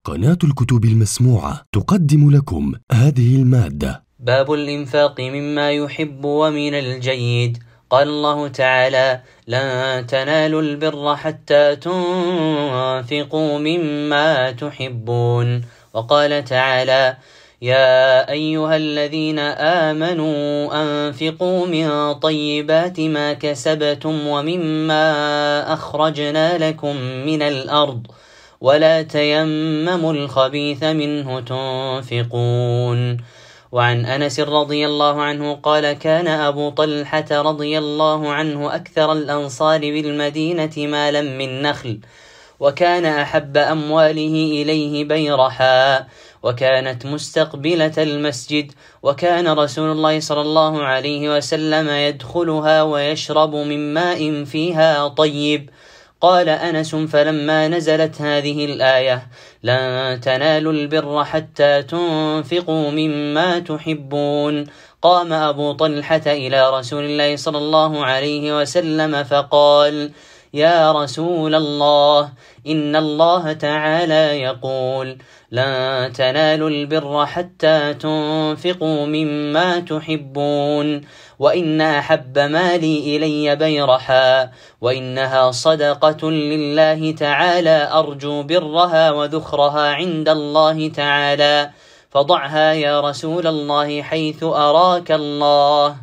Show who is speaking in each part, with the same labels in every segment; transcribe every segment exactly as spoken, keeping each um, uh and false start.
Speaker 1: قناة الكتب المسموعة تقدم لكم هذه المادة.
Speaker 2: باب الإنفاق مما يحب ومن الجيد. قال الله تعالى: لن تنالوا البر حتى تنفقوا مما تحبون. وقال تعالى: يا أيها الذين آمنوا أنفقوا من طيبات ما كسبتم ومما أخرجنا لكم من الأرض ولا تيمموا الخبيث منه تنفقون. وعن أنس رضي الله عنه قال: كان أبو طلحة رضي الله عنه أكثر الأنصار بالمدينة مالا من نخل، وكان أحب أمواله إليه بيرحاء، وكانت مستقبلة المسجد، وكان رسول الله صلى الله عليه وسلم يدخلها ويشرب من ماء فيها طيب. قال أنس: فلما نزلت هذه الآية: لن تنالوا البر حتى تنفقوا مما تحبون، قام أبو طلحة إلى رسول الله صلى الله عليه وسلم فقال: يا رسول الله، إن الله تعالى يقول: لن تنالوا البر حتى تنفقوا مما تحبون، وإن أحب مالي إلي بيرحاء، وإنها صدقة لله تعالى أرجو برها وذخرها عند الله تعالى، فضعها يا رسول الله حيث أراك الله.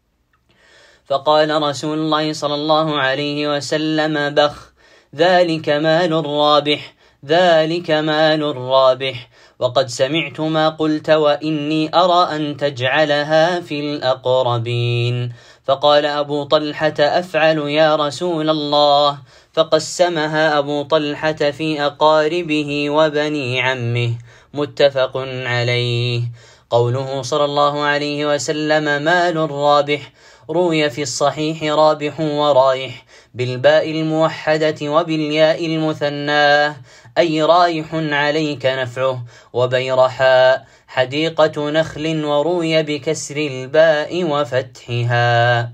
Speaker 2: فقال رسول الله صلى الله عليه وسلم: بخ، ذلك مال رابح، ذلك مال رابح، وقد سمعت ما قلت، وإني أرى أن تجعلها في الأقربين. فقال أبو طلحة: أفعل يا رسول الله. فقسمها أبو طلحة في أقاربه وبني عمه. متفق عليه. قوله صلى الله عليه وسلم: مال رابح، روي في الصحيح رابح ورايح بالباء الموحدة وبالياء المثناه، أي رايح عليك نفعه، وبيرحاء حديقة نخل، وروي بكسر الباء وفتحها.